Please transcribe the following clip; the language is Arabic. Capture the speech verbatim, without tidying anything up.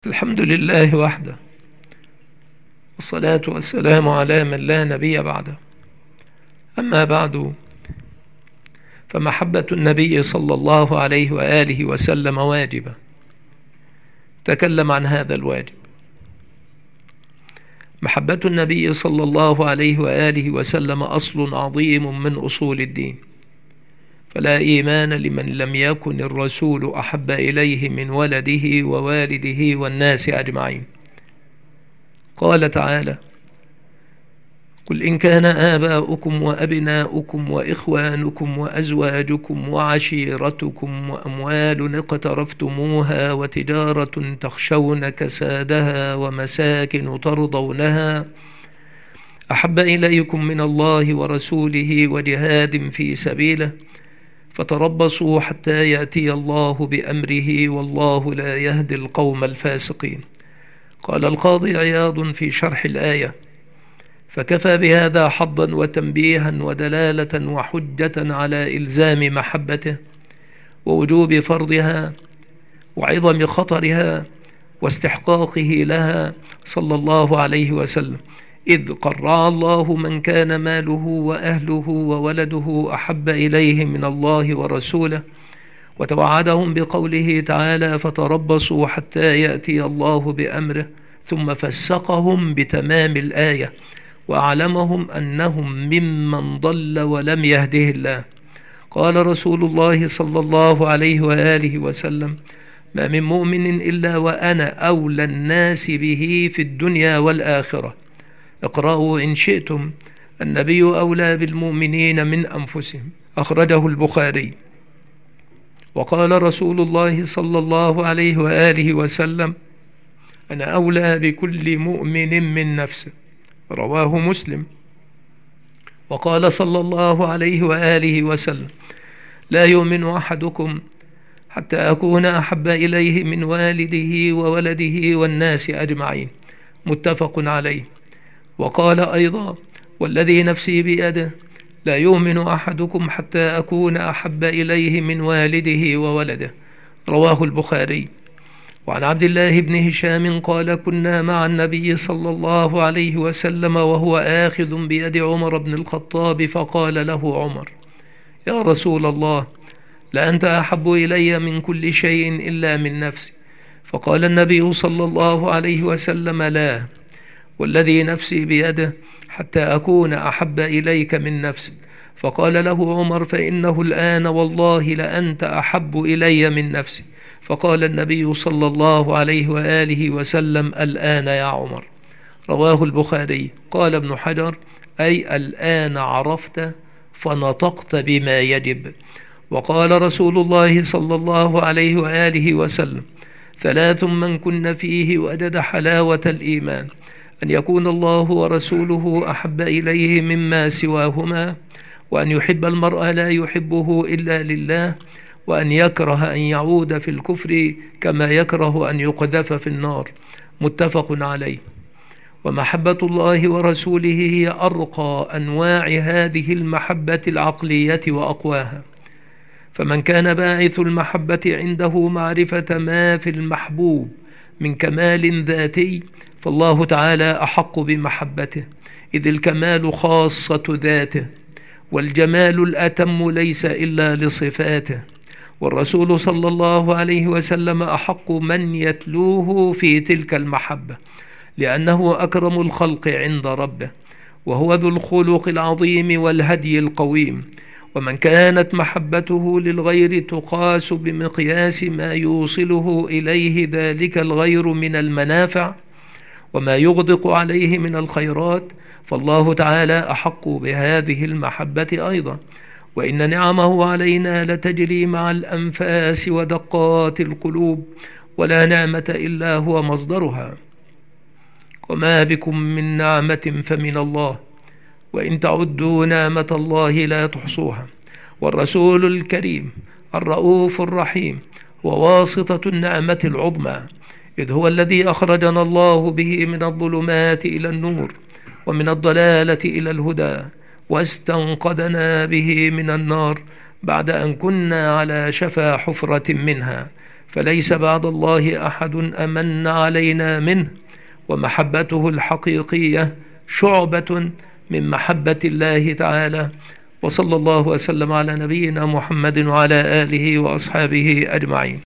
الحمد لله وحده، والصلاة والسلام على من لا نبي بعده. أما بعد، فمحبة النبي صلى الله عليه وآله وسلم واجبة. تكلم عن هذا الواجب. محبة النبي صلى الله عليه وآله وسلم أصل عظيم من أصول الدين، فلا إيمان لمن لم يكن الرسول أحب إليه من ولده ووالده والناس أجمعين. قال تعالى: قل إن كان آباؤكم وأبناؤكم وإخوانكم وأزواجكم وعشيرتكم وأموال اقترفتموها وتجارة تخشون كسادها ومساكن ترضونها أحب إليكم من الله ورسوله وجهاد في سبيله فتربصوا حتى يأتي الله بأمره والله لا يهدي القوم الفاسقين. قال القاضي عياض في شرح الآية: فكفى بهذا حظا وتنبيها ودلالة وحجة على إلزام محبته ووجوب فرضها وعظم خطرها واستحقاقه لها صلى الله عليه وسلم، إذ قرع الله من كان ماله وأهله وولده أحب إليه من الله ورسوله، وتوعدهم بقوله تعالى: فتربصوا حتى يأتي الله بأمره، ثم فسقهم بتمام الآية وأعلمهم أنهم ممن ضل ولم يهده الله. قال رسول الله صلى الله عليه وآله وسلم: ما من مؤمن إلا وأنا أولى الناس به في الدنيا والآخرة. اقرأوا إن شئتم: النبي أولى بالمؤمنين من أنفسهم. أخرجه البخاري. وقال رسول الله صلى الله عليه وآله وسلم: أنا أولى بكل مؤمن من نفسه. رواه مسلم. وقال صلى الله عليه وآله وسلم: لا يؤمن أحدكم حتى أكون أحب إليه من والده وولده والناس أجمعين. متفق عليه. وقال أيضا: والذي نفسي بيده لا يؤمن أحدكم حتى أكون أحب إليه من والده وولده. رواه البخاري. وعن عبد الله بن هشام قال: كنا مع النبي صلى الله عليه وسلم وهو آخذ بيد عمر بن الخطاب، فقال له عمر: يا رسول الله، لأنت أحب إلي من كل شيء إلا من نفسي. فقال النبي صلى الله عليه وسلم: لا، والذي نفسي بيده حتى أكون أحب إليك من نفسك. فقال له عمر: فإنه الآن والله لأنت أحب إلي من نفسي. فقال النبي صلى الله عليه وآله وسلم: الآن يا عمر. رواه البخاري. قال ابن حجر: أي الآن عرفت فنطقت بما يجب. وقال رسول الله صلى الله عليه وآله وسلم: ثلاث من كن فيه وجد حلاوة الإيمان: أن يكون الله ورسوله أحب إليه مما سواهما، وأن يحب المرء لا يحبه إلا لله، وأن يكره أن يعود في الكفر كما يكره أن يقذف في النار. متفق عليه. ومحبة الله ورسوله هي أرقى أنواع هذه المحبة العقلية وأقواها. فمن كان باعث المحبة عنده معرفة ما في المحبوب من كمال ذاتي، فالله تعالى أحق بمحبته، إذ الكمال خاصة ذاته، والجمال الأتم ليس إلا لصفاته. والرسول صلى الله عليه وسلم أحق من يتلوه في تلك المحبة، لأنه أكرم الخلق عند ربه، وهو ذو الخلق العظيم والهدي القويم. ومن كانت محبته للغير تقاس بمقياس ما يوصله إليه ذلك الغير من المنافع وما يغدق عليه من الخيرات، فالله تعالى أحق بهذه المحبة أيضا. وإن نعمه علينا لتجري مع الأنفاس ودقات القلوب، ولا نعمة إلا هو مصدرها. وما بكم من نعمة فمن الله، وإن تعدوا نعمة الله لا تحصوها. والرسول الكريم الرؤوف الرحيم وواسطة النعمة العظمى، إذ هو الذي أخرجنا الله به من الظلمات إلى النور، ومن الضلالة إلى الهدى، واستنقذنا به من النار بعد أن كنا على شفا حفرة منها، فليس بعد الله أحد أمن علينا منه، ومحبته الحقيقية شعبة من محبة الله تعالى. وصلى الله وسلم على نبينا محمد وعلى آله وأصحابه أجمعين.